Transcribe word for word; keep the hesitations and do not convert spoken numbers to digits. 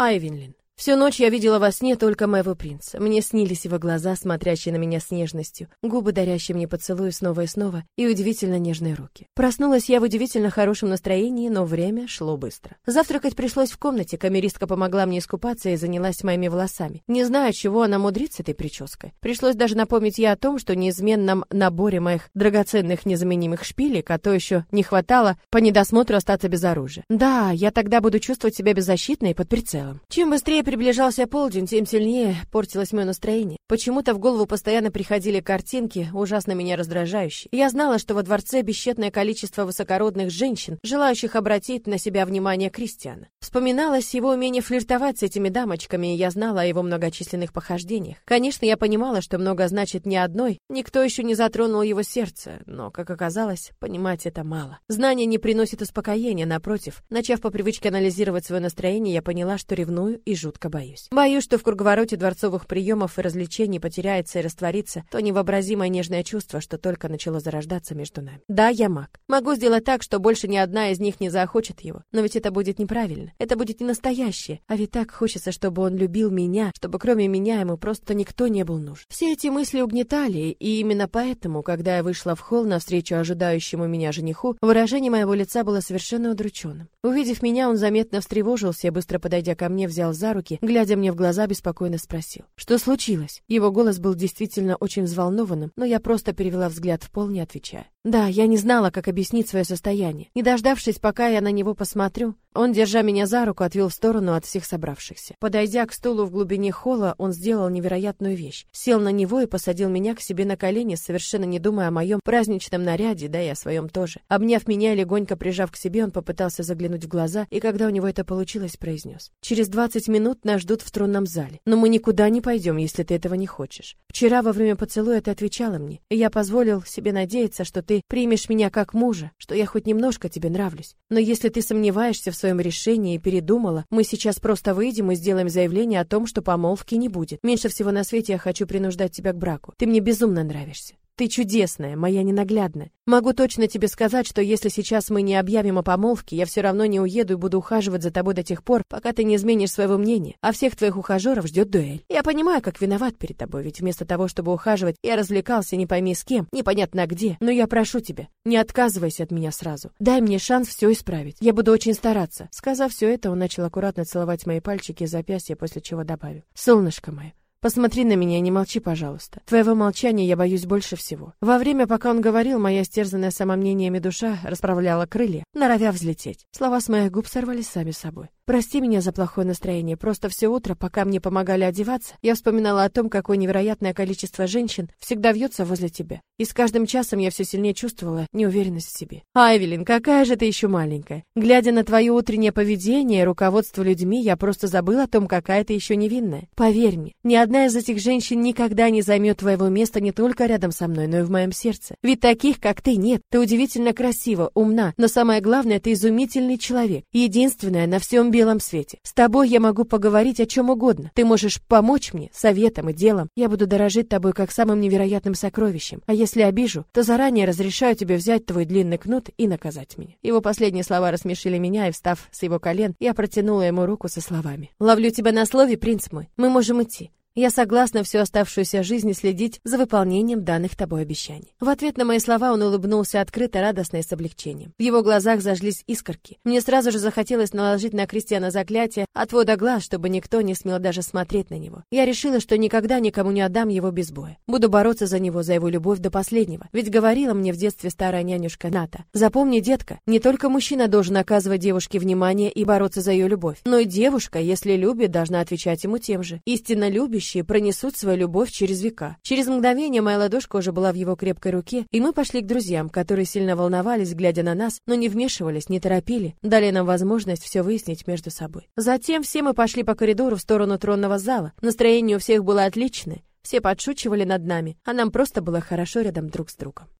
Айвенлин. Всю ночь я видела во сне только моего принца. Мне снились его глаза, смотрящие на меня с нежностью, губы, дарящие мне поцелуи снова и снова, и удивительно нежные руки. Проснулась я в удивительно хорошем настроении, но время шло быстро. Завтракать пришлось в комнате, камеристка помогла мне искупаться и занялась моими волосами. Не знаю, чего она мудрит с этой прической. Пришлось даже напомнить ей о том, что неизменном наборе моих драгоценных незаменимых шпилек, а то еще не хватало по недосмотру остаться без оружия. Да, я тогда буду чувствовать себя беззащитной и под прицелом. Чем быстрее приближался полдень, тем сильнее портилось мое настроение. Почему-то в голову постоянно приходили картинки, ужасно меня раздражающие. Я знала, что во дворце бесчетное количество высокородных женщин, желающих обратить на себя внимание Кристиана. Вспоминалось его умение флиртовать с этими дамочками, и я знала о его многочисленных похождениях. Конечно, я понимала, что много значит ни одной, никто еще не затронул его сердце, но, как оказалось, понимать это мало. Знание не приносит успокоения, напротив. Начав по привычке анализировать свое настроение, я поняла, что ревную и жутко боюсь. Боюсь, что в круговороте дворцовых приемов и развлечений потеряется и растворится то невообразимое нежное чувство, что только начало зарождаться между нами. Да, я маг. Могу сделать так, что больше ни одна из них не захочет его. Но ведь это будет неправильно. Это будет не настоящее. А ведь так хочется, чтобы он любил меня, чтобы кроме меня ему просто никто не был нужен. Все эти мысли угнетали, и именно поэтому, когда я вышла в холл навстречу ожидающему меня жениху, выражение моего лица было совершенно удрученным. Увидев меня, он заметно встревожился и, быстро подойдя ко мне, взял за руки, глядя мне в глаза, беспокойно спросил: «Что случилось?» Его голос был действительно очень взволнованным, но я просто перевела взгляд в пол, не отвечая. Да, я не знала, как объяснить свое состояние. Не дождавшись, пока я на него посмотрю, он, держа меня за руку, отвел в сторону от всех собравшихся. Подойдя к стулу в глубине холла, он сделал невероятную вещь. Сел на него и посадил меня к себе на колени, совершенно не думая о моем праздничном наряде, да и о своем тоже. Обняв меня и легонько прижав к себе, он попытался заглянуть в глаза, и когда у него это получилось, произнес: «Через двадцать минут нас ждут в тронном зале. Но мы никуда не пойдем, если ты этого не хочешь. Вчера во время поцелуя ты отвечала мне, и я позволил себе надеяться, что ты примешь меня как мужа, что я хоть немножко тебе нравлюсь. Но если ты сомневаешься в своем решении и передумала, мы сейчас просто выйдем и сделаем заявление о том, что помолвки не будет. Меньше всего на свете я хочу принуждать тебя к браку. Ты мне безумно нравишься. Ты чудесная, моя ненаглядная. Могу точно тебе сказать, что если сейчас мы не объявим о помолвке, я все равно не уеду и буду ухаживать за тобой до тех пор, пока ты не изменишь своего мнения. А всех твоих ухажеров ждет дуэль. Я понимаю, как виноват перед тобой, ведь вместо того, чтобы ухаживать, я развлекался не пойми с кем, непонятно где. Но я прошу тебя, не отказывайся от меня сразу. Дай мне шанс все исправить. Я буду очень стараться». Сказав все это, он начал аккуратно целовать мои пальчики и запястья, после чего добавил: «Солнышко мое, посмотри на меня и не молчи, пожалуйста. Твоего молчания я боюсь больше всего». Во время, пока он говорил, моя стерзанная самомнениями душа расправляла крылья, норовя взлететь. Слова с моих губ сорвались сами собой. «Прости меня за плохое настроение. Просто все утро, пока мне помогали одеваться, я вспоминала о том, какое невероятное количество женщин всегда вьется возле тебя. И с каждым часом я все сильнее чувствовала неуверенность в себе. Айвелин, какая же ты еще маленькая. Глядя на твое утреннее поведение и руководство людьми, я просто забыла о том, какая ты еще невинная. Поверь мне, ни одна из этих женщин никогда не займет твоего места не только рядом со мной, но и в моем сердце. Ведь таких, как ты, нет. Ты удивительно красива, умна, но самое главное, ты изумительный человек. Единственная на всем белом свете. С тобой я могу поговорить о чем угодно. Ты можешь помочь мне советом и делом. Я буду дорожить тобой как самым невероятным сокровищем. А если обижу, то заранее разрешаю тебе взять твой длинный кнут и наказать меня». Его последние слова рассмешили меня, и, встав с его колен, я протянула ему руку со словами: «Ловлю тебя на слове, принц мой. Мы можем идти. Я согласна всю оставшуюся жизнь следить за выполнением данных тобой обещаний». В ответ на мои слова он улыбнулся открыто, радостно и с облегчением. В его глазах зажглись искорки. Мне сразу же захотелось наложить на Кристиана заклятие отвода глаз, чтобы никто не смел даже смотреть на него. Я решила, что никогда никому не отдам его без боя. Буду бороться за него, за его любовь до последнего. Ведь говорила мне в детстве старая нянюшка Ната: «Запомни, детка, не только мужчина должен оказывать девушке внимание и бороться за ее любовь, но и девушка, если любит, должна отвечать ему тем же. Истинно любящий пронесут свою любовь через века». Через мгновение моя ладошка уже была в его крепкой руке, и мы пошли к друзьям, которые сильно волновались, глядя на нас, но не вмешивались, не торопили, дали нам возможность все выяснить между собой. Затем все мы пошли по коридору в сторону тронного зала. Настроение у всех было отличное, все подшучивали над нами, а нам просто было хорошо рядом друг с другом.